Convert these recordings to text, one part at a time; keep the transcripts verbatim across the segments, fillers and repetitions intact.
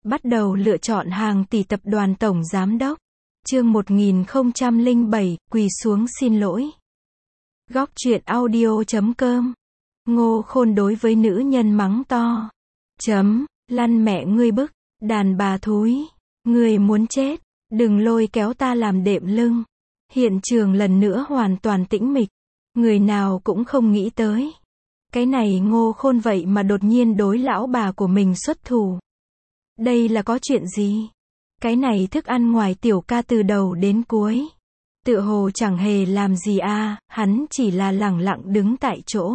Bắt đầu lựa chọn hàng tỷ tập đoàn tổng giám đốc. Chương một nghìn không trăm lẻ bảy, quỳ xuống xin lỗi. Góc truyện audio chấm com. Ngô Khôn đối với nữ nhân mắng to. Chấm, lăn mẹ ngươi bức, đàn bà thúi, ngươi muốn chết, đừng lôi kéo ta làm đệm lưng. Hiện trường lần nữa hoàn toàn tĩnh mịch, người nào cũng không nghĩ tới. Cái này Ngô Khôn vậy mà đột nhiên đối lão bà của mình xuất thủ. Đây là có chuyện gì? Cái này thức ăn ngoài tiểu ca từ đầu đến cuối. Tựa hồ chẳng hề làm gì a, à, hắn chỉ là lẳng lặng đứng tại chỗ.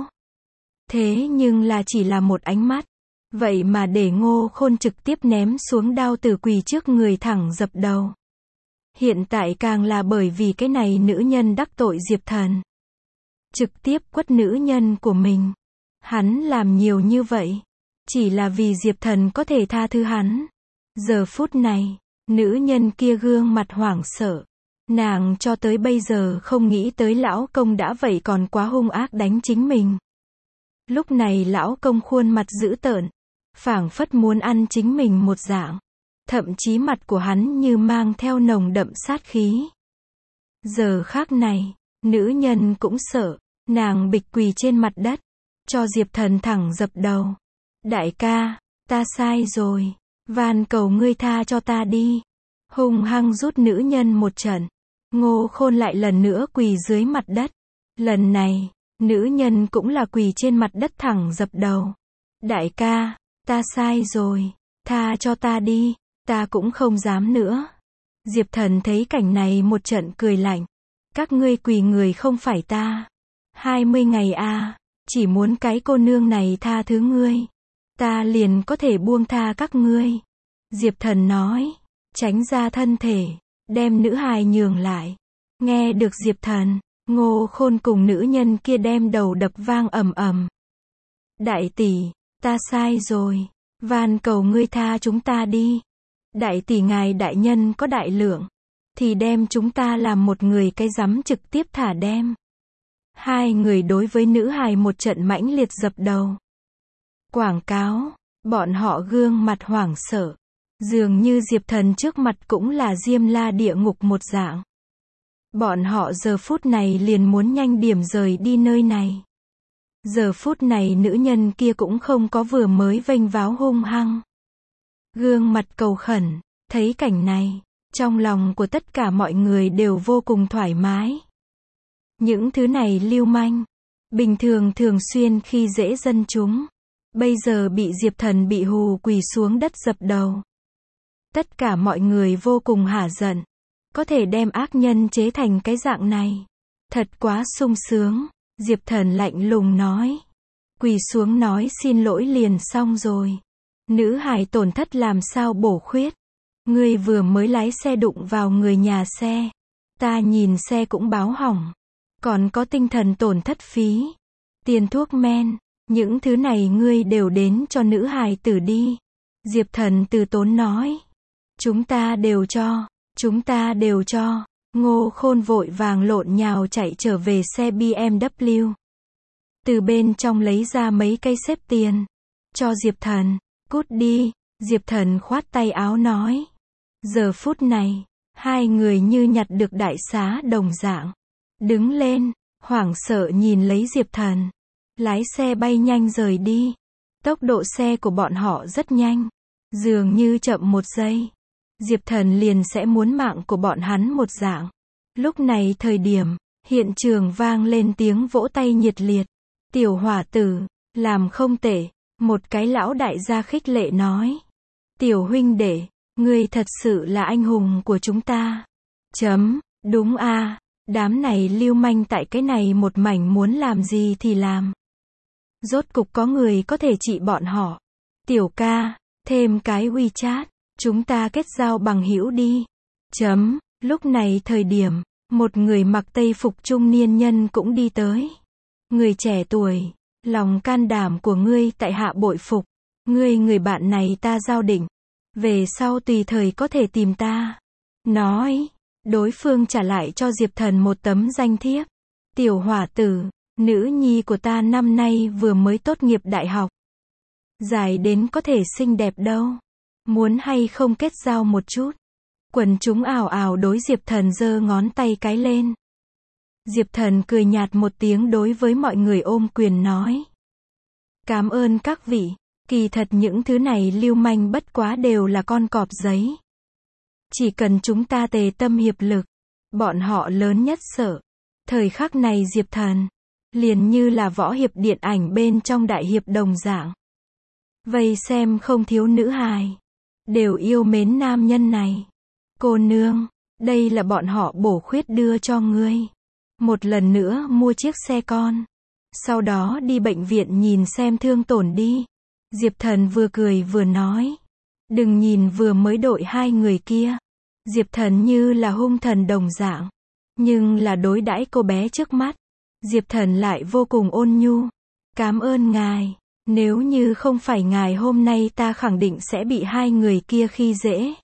Thế nhưng là chỉ là một ánh mắt. Vậy mà để Ngô Khôn trực tiếp ném xuống đao tử quỳ trước người thẳng dập đầu. Hiện tại càng là bởi vì cái này nữ nhân đắc tội Diệp Thần. Trực tiếp quất nữ nhân của mình. Hắn làm nhiều như vậy. Chỉ là vì Diệp Thần có thể tha thứ hắn. Giờ phút này, nữ nhân kia gương mặt hoảng sợ. Nàng cho tới bây giờ không nghĩ tới lão công đã vậy còn quá hung ác đánh chính mình. Lúc này lão công khuôn mặt dữ tợn, phảng phất muốn ăn chính mình một dạng. Thậm chí mặt của hắn như mang theo nồng đậm sát khí. Giờ khác này, nữ nhân cũng sợ, nàng bịch quỳ trên mặt đất, cho Diệp Thần thẳng dập đầu. Đại ca, ta sai rồi, van cầu ngươi tha cho ta đi. Hung hăng rút nữ nhân một trận. Ngô Khôn lại lần nữa quỳ dưới mặt đất. Lần này, nữ nhân cũng là quỳ trên mặt đất thẳng dập đầu. Đại ca, ta sai rồi, tha cho ta đi, ta cũng không dám nữa. Diệp Thần thấy cảnh này một trận cười lạnh. Các ngươi quỳ người không phải ta. hai mươi ngày a, à, chỉ muốn cái cô nương này tha thứ ngươi. Ta liền có thể buông tha các ngươi. Diệp Thần nói, tránh ra thân thể, đem nữ hài nhường lại. Nghe được Diệp Thần, Ngô Khôn cùng nữ nhân kia đem đầu đập vang ầm ầm. Đại tỷ, ta sai rồi, van cầu ngươi tha chúng ta đi. Đại tỷ ngài đại nhân có đại lượng, thì đem chúng ta làm một người cái rắm trực tiếp thả đem. Hai người đối với nữ hài một trận mãnh liệt dập đầu. Quảng cáo, bọn họ gương mặt hoảng sợ. Dường như Diệp Thần trước mặt cũng là Diêm La địa ngục một dạng. Bọn họ giờ phút này liền muốn nhanh điểm rời đi nơi này. Giờ phút này nữ nhân kia cũng không có vừa mới vênh váo hung hăng. Gương mặt cầu khẩn, thấy cảnh này, trong lòng của tất cả mọi người đều vô cùng thoải mái. Những thứ này lưu manh, bình thường thường xuyên khi dễ dân chúng. Bây giờ bị Diệp Thần bị hù quỳ xuống đất dập đầu. Tất cả mọi người vô cùng hả giận. Có thể đem ác nhân chế thành cái dạng này. Thật quá sung sướng. Diệp Thần lạnh lùng nói. Quỳ xuống nói xin lỗi liền xong rồi. Nữ hài tổn thất làm sao bổ khuyết. Ngươi vừa mới lái xe đụng vào người nhà xe. Ta nhìn xe cũng báo hỏng. Còn có tinh thần tổn thất phí. Tiền thuốc men. Những thứ này ngươi đều đến cho nữ hài tử đi. Diệp Thần từ tốn nói. Chúng ta đều cho. Chúng ta đều cho. Ngô Khôn vội vàng lộn nhào chạy trở về xe bê em vê. Từ bên trong lấy ra mấy cây xếp tiền. Cho Diệp Thần. Cút đi. Diệp Thần khoát tay áo nói. Giờ phút này, hai người như nhặt được đại xá đồng dạng. Đứng lên, hoảng sợ nhìn lấy Diệp Thần. Lái xe bay nhanh rời đi. Tốc độ xe của bọn họ rất nhanh. Dường như chậm một giây. Diệp Thần liền sẽ muốn mạng của bọn hắn một dạng. Lúc này thời điểm, hiện trường vang lên tiếng vỗ tay nhiệt liệt. Tiểu hỏa tử, làm không tệ. Một cái lão đại gia khích lệ nói. Tiểu huynh đệ, ngươi thật sự là anh hùng của chúng ta. Chấm, đúng a, à, đám này lưu manh tại cái này một mảnh muốn làm gì thì làm. Rốt cục có người có thể trị bọn họ. Tiểu ca, thêm cái WeChat, chúng ta kết giao bằng hữu đi. Chấm, lúc này thời điểm, một người mặc tây phục trung niên nhân cũng đi tới. Người trẻ tuổi, lòng can đảm của ngươi tại hạ bội phục. Ngươi người bạn này ta giao định. Về sau tùy thời có thể tìm ta. Nói, đối phương trả lại cho Diệp Thần một tấm danh thiếp. Tiểu hỏa tử, nữ nhi của ta năm nay vừa mới tốt nghiệp đại học. Dài đến có thể xinh đẹp đâu. Muốn hay không kết giao một chút? Quần chúng ào ào đối Diệp Thần giơ ngón tay cái lên. Diệp Thần cười nhạt một tiếng đối với mọi người ôm quyền nói. Cảm ơn các vị, kỳ thật những thứ này lưu manh bất quá đều là con cọp giấy. Chỉ cần chúng ta tề tâm hiệp lực, bọn họ lớn nhất sợ. Thời khắc này Diệp Thần, liền như là võ hiệp điện ảnh bên trong đại hiệp đồng dạng. Vây xem không thiếu nữ hài, đều yêu mến nam nhân này. Cô nương, đây là bọn họ bổ khuyết đưa cho ngươi. Một lần nữa mua chiếc xe con. Sau đó đi bệnh viện nhìn xem thương tổn đi. Diệp Thần vừa cười vừa nói. Đừng nhìn vừa mới đội hai người kia. Diệp Thần như là hung thần đồng dạng. Nhưng là đối đãi cô bé trước mắt. Diệp Thần lại vô cùng ôn nhu. Cảm ơn ngài. Nếu như không phải ngài hôm nay ta khẳng định sẽ bị hai người kia khi dễ.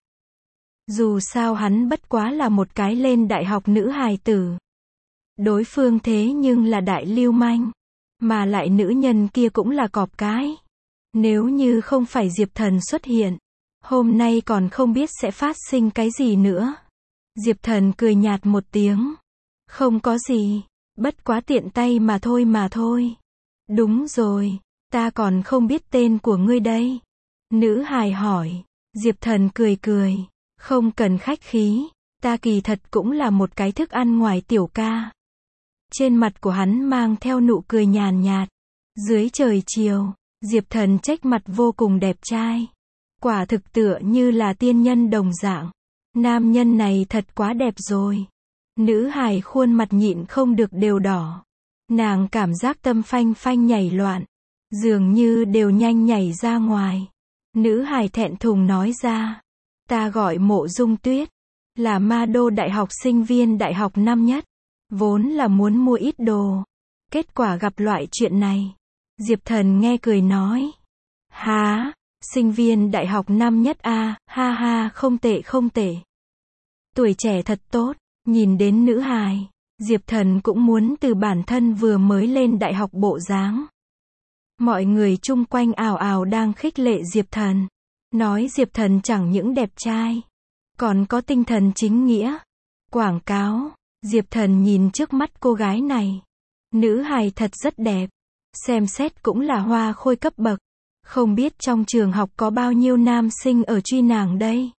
Dù sao hắn bất quá là một cái lên đại học nữ hài tử. Đối phương thế nhưng là đại lưu manh. Mà lại nữ nhân kia cũng là cọp cái. Nếu như không phải Diệp Thần xuất hiện, hôm nay còn không biết sẽ phát sinh cái gì nữa. Diệp Thần cười nhạt một tiếng. Không có gì, bất quá tiện tay mà thôi mà thôi. Đúng rồi, ta còn không biết tên của ngươi đây. Nữ hài hỏi. Diệp Thần cười cười. Không cần khách khí, ta kỳ thật cũng là một cái thức ăn ngoài tiểu ca. Trên mặt của hắn mang theo nụ cười nhàn nhạt. Dưới trời chiều, Diệp Thần trách mặt vô cùng đẹp trai. Quả thực tựa như là tiên nhân đồng dạng. Nam nhân này thật quá đẹp rồi. Nữ hài khuôn mặt nhịn không được đều đỏ. Nàng cảm giác tâm phanh phanh nhảy loạn. Dường như đều nhanh nhảy ra ngoài. Nữ hài thẹn thùng nói ra. Ta gọi Mộ Dung Tuyết. Là Ma Đô Đại học sinh viên đại học năm nhất. Vốn là muốn mua ít đồ. Kết quả gặp loại chuyện này. Diệp Thần nghe cười nói. Há, sinh viên đại học năm nhất a, à, ha ha, không tệ không tệ. Tuổi trẻ thật tốt, nhìn đến nữ hài. Diệp Thần cũng muốn từ bản thân vừa mới lên đại học bộ dáng. Mọi người chung quanh ào ào đang khích lệ Diệp Thần. Nói Diệp Thần chẳng những đẹp trai, còn có tinh thần chính nghĩa. Quảng cáo. Diệp Thần nhìn trước mắt cô gái này. Nữ hài thật rất đẹp. Xem xét cũng là hoa khôi cấp bậc. Không biết trong trường học có bao nhiêu nam sinh ở truy nàng đây.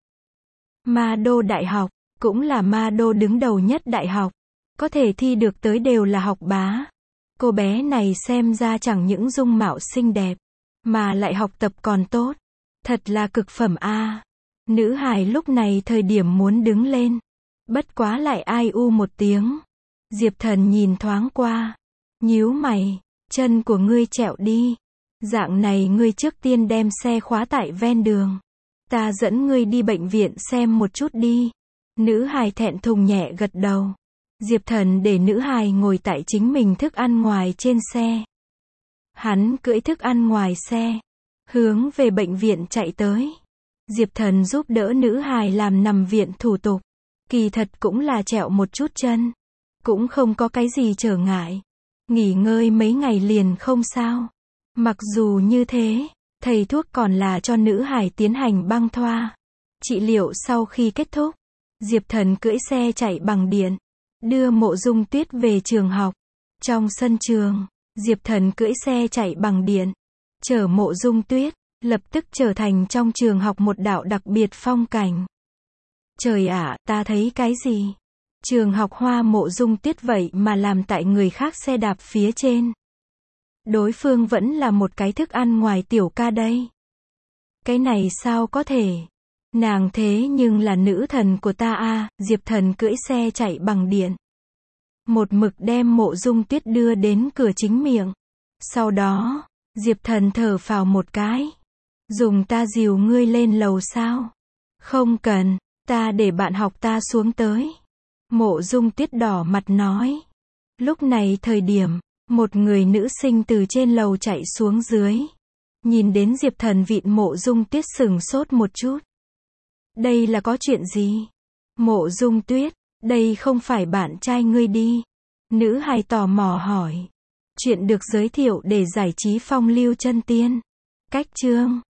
Ma Đô Đại học, cũng là Ma Đô đứng đầu nhất đại học. Có thể thi được tới đều là học bá. Cô bé này xem ra chẳng những dung mạo xinh đẹp, mà lại học tập còn tốt. Thật là cực phẩm a. À. Nữ hài lúc này thời điểm muốn đứng lên. Bất quá lại ai u một tiếng. Diệp Thần nhìn thoáng qua. Nhíu mày. Chân của ngươi trẹo đi. Dạng này ngươi trước tiên đem xe khóa tại ven đường. Ta dẫn ngươi đi bệnh viện xem một chút đi. Nữ hài thẹn thùng nhẹ gật đầu. Diệp Thần để nữ hài ngồi tại chính mình thức ăn ngoài trên xe. Hắn cưỡi thức ăn ngoài xe. Hướng về bệnh viện chạy tới. Diệp Thần giúp đỡ nữ hài làm nằm viện thủ tục. Kỳ thật cũng là trẹo một chút chân. Cũng không có cái gì trở ngại. Nghỉ ngơi mấy ngày liền không sao. Mặc dù như thế, thầy thuốc còn là cho nữ hài tiến hành băng thoa. Trị liệu sau khi kết thúc, Diệp Thần cưỡi xe chạy bằng điện. Đưa Mộ Dung Tuyết về trường học. Trong sân trường, Diệp Thần cưỡi xe chạy bằng điện. Chở Mộ Dung Tuyết, lập tức trở thành trong trường học một đạo đặc biệt phong cảnh. Trời ạ, ta thấy cái gì? Trường học Hoa Mộ Dung Tuyết vậy mà làm tại người khác xe đạp phía trên. Đối phương vẫn là một cái thức ăn ngoài tiểu ca đây. Cái này sao có thể? Nàng thế nhưng là nữ thần của ta a. À, Diệp Thần cưỡi xe chạy bằng điện. Một mực đem Mộ Dung Tuyết đưa đến cửa chính miệng. Sau đó, Diệp Thần thở phào một cái. Dùng ta dìu ngươi lên lầu sao? Không cần, ta để bạn học ta xuống tới. Mộ Dung Tuyết đỏ mặt nói. Lúc này thời điểm, một người nữ sinh từ trên lầu chạy xuống dưới. Nhìn đến Diệp Thần vịn Mộ Dung Tuyết sửng sốt một chút. Đây là có chuyện gì? Mộ Dung Tuyết, đây không phải bạn trai ngươi đi. Nữ hài tò mò hỏi. Chuyện được giới thiệu để giải trí phong lưu chân tiên. Cách chương